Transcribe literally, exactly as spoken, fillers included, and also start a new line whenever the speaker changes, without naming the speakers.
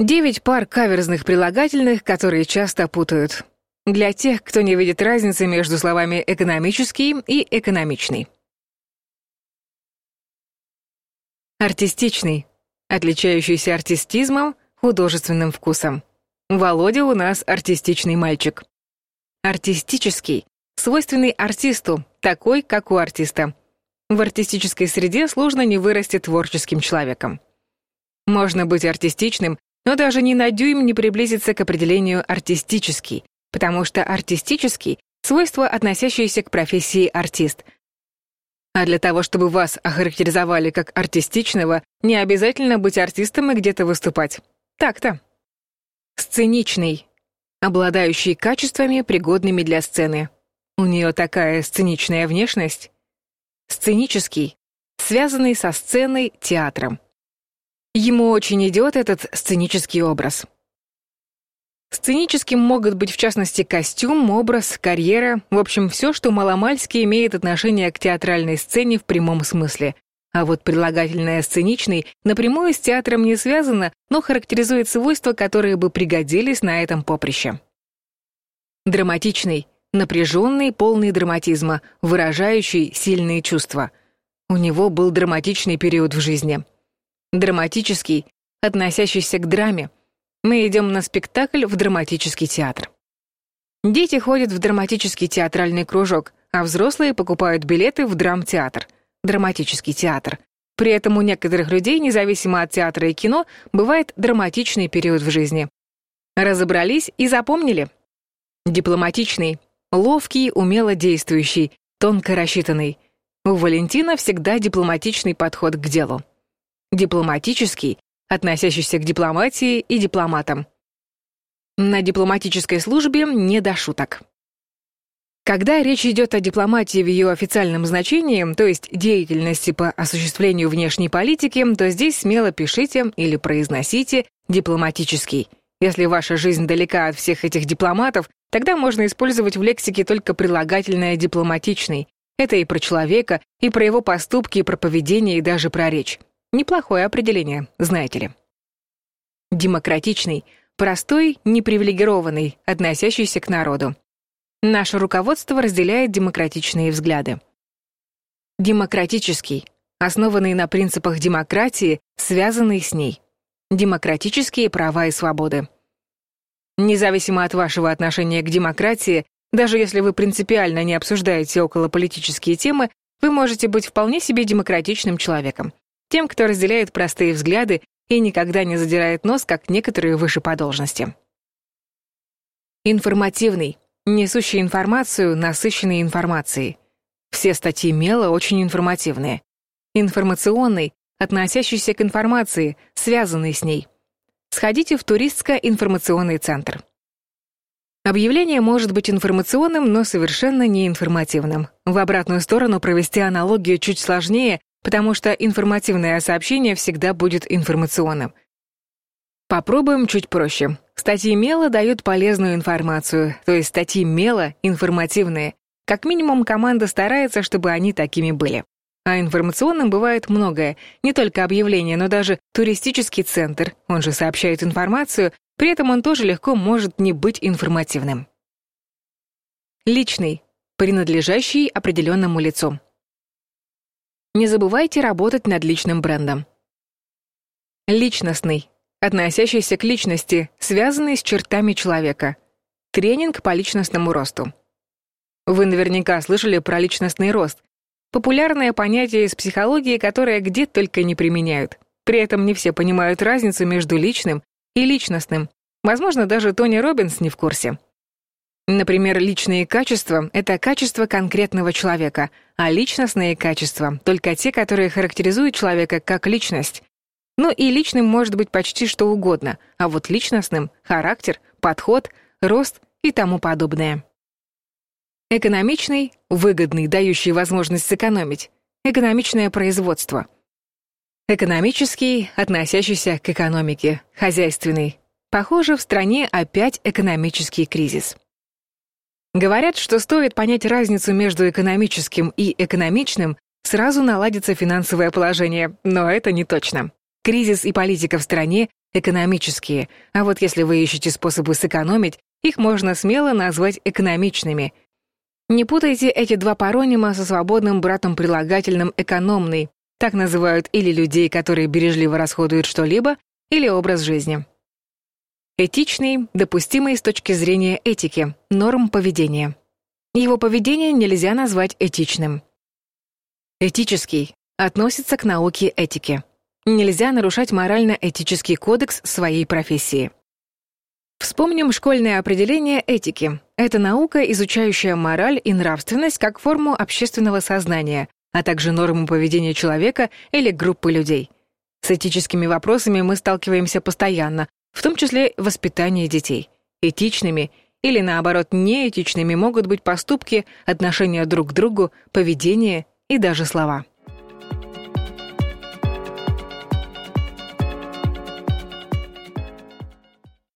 Девять пар каверзных прилагательных, которые часто путают. Для тех, кто не видит разницы между словами «экономический» и «экономичный». Артистичный, отличающийся артистизмом, художественным вкусом. Володя у нас артистичный мальчик. Артистический, свойственный артисту, такой, как у артиста. В артистической среде сложно не вырасти творческим человеком. Можно быть артистичным, но даже ни на дюйм не приблизиться к определению «артистический», потому что артистический — свойство, относящееся к профессии артист. А для того, чтобы вас охарактеризовали как артистичного, не обязательно быть артистом и где-то выступать. Так-то. Сценичный, обладающий качествами, пригодными для сцены. У нее такая сценичная внешность. Сценический, связанный со сценой, театром. Ему очень идет этот сценический образ. Сценическим могут быть, в частности, костюм, образ, карьера, в общем, все, что маломальски имеет отношение к театральной сцене в прямом смысле. А вот прилагательное «сценичный» напрямую с театром не связано, но характеризует свойства, которые бы пригодились на этом поприще. Драматичный, напряженный, полный драматизма, выражающий сильные чувства. У него был драматичный период в жизни. Драматический, относящийся к драме. Мы идем на спектакль в драматический театр. Дети ходят в драматический театральный кружок, а взрослые покупают билеты в драмтеатр, драматический театр. При этом у некоторых людей, независимо от театра и кино, бывает драматичный период в жизни. Разобрались и запомнили. Дипломатичный, ловкий, умело действующий, тонко рассчитанный. У Валентина всегда дипломатичный подход к делу. Дипломатический, относящийся к дипломатии и дипломатам. На дипломатической службе не до шуток. Когда речь идет о дипломатии в ее официальном значении, то есть деятельности по осуществлению внешней политики, то здесь смело пишите или произносите «дипломатический». Если ваша жизнь далека от всех этих дипломатов, тогда можно использовать в лексике только прилагательное «дипломатичный». Это и про человека, и про его поступки, и про поведение, и даже про речь. Неплохое определение, знаете ли. Демократичный, простой, непривилегированный, относящийся к народу. Наше руководство разделяет демократичные взгляды. Демократический, основанный на принципах демократии, связанный с ней. Демократические права и свободы. Независимо от вашего отношения к демократии, даже если вы принципиально не обсуждаете околополитические темы, вы можете быть вполне себе демократичным человеком. Тем, кто разделяет простые взгляды и никогда не задирает нос, как некоторые выше по должности. Информативный, несущий информацию, насыщенный информацией. Все статьи Мела очень информативные. Информационный, относящийся к информации, связанный с ней. Сходите в туристско-информационный центр. Объявление может быть информационным, но совершенно не информативным. В обратную сторону провести аналогию чуть сложнее, потому что информативное сообщение всегда будет информационным. Попробуем чуть проще. Статьи Мела дают полезную информацию, то есть статьи Мела информативные. Как минимум, команда старается, чтобы они такими были. А информационным бывает многое. Не только объявления, но даже туристический центр, он же сообщает информацию, при этом он тоже легко может не быть информативным. Личный, принадлежащий определенному лицу. Не забывайте работать над личным брендом. Личностный, относящийся к личности, связанный с чертами человека. Тренинг по личностному росту. Вы наверняка слышали про личностный рост. Популярное понятие из психологии, которое где только не применяют. При этом не все понимают разницу между личным и личностным. Возможно, даже Тони Роббинс не в курсе. Например, личные качества — это качества конкретного человека, а личностные качества — только те, которые характеризуют человека как личность. Ну и личным может быть почти что угодно, а вот личностным — характер, подход, рост и тому подобное. Экономичный — выгодный, дающий возможность сэкономить. Экономичное производство. Экономический — относящийся к экономике. Хозяйственный. Похоже, в стране опять экономический кризис. Говорят, что стоит понять разницу между экономическим и экономичным, сразу наладится финансовое положение, но это не точно. Кризис и политика в стране экономические, а вот если вы ищете способы сэкономить, их можно смело назвать экономичными. Не путайте эти два паронима со свободным братом-прилагательным «экономный». Так называют или людей, которые бережливо расходуют что-либо, или образ жизни. Этичный, допустимый с точки зрения этики, норм поведения. Его поведение нельзя назвать этичным. Этический относится к науке этики. Нельзя нарушать морально-этический кодекс своей профессии. Вспомним школьное определение этики. Это наука, изучающая мораль и нравственность как форму общественного сознания, а также норму поведения человека или группы людей. С этическими вопросами мы сталкиваемся постоянно, в том числе воспитание детей. Этичными или, наоборот, неэтичными могут быть поступки, отношения друг к другу, поведение и даже слова.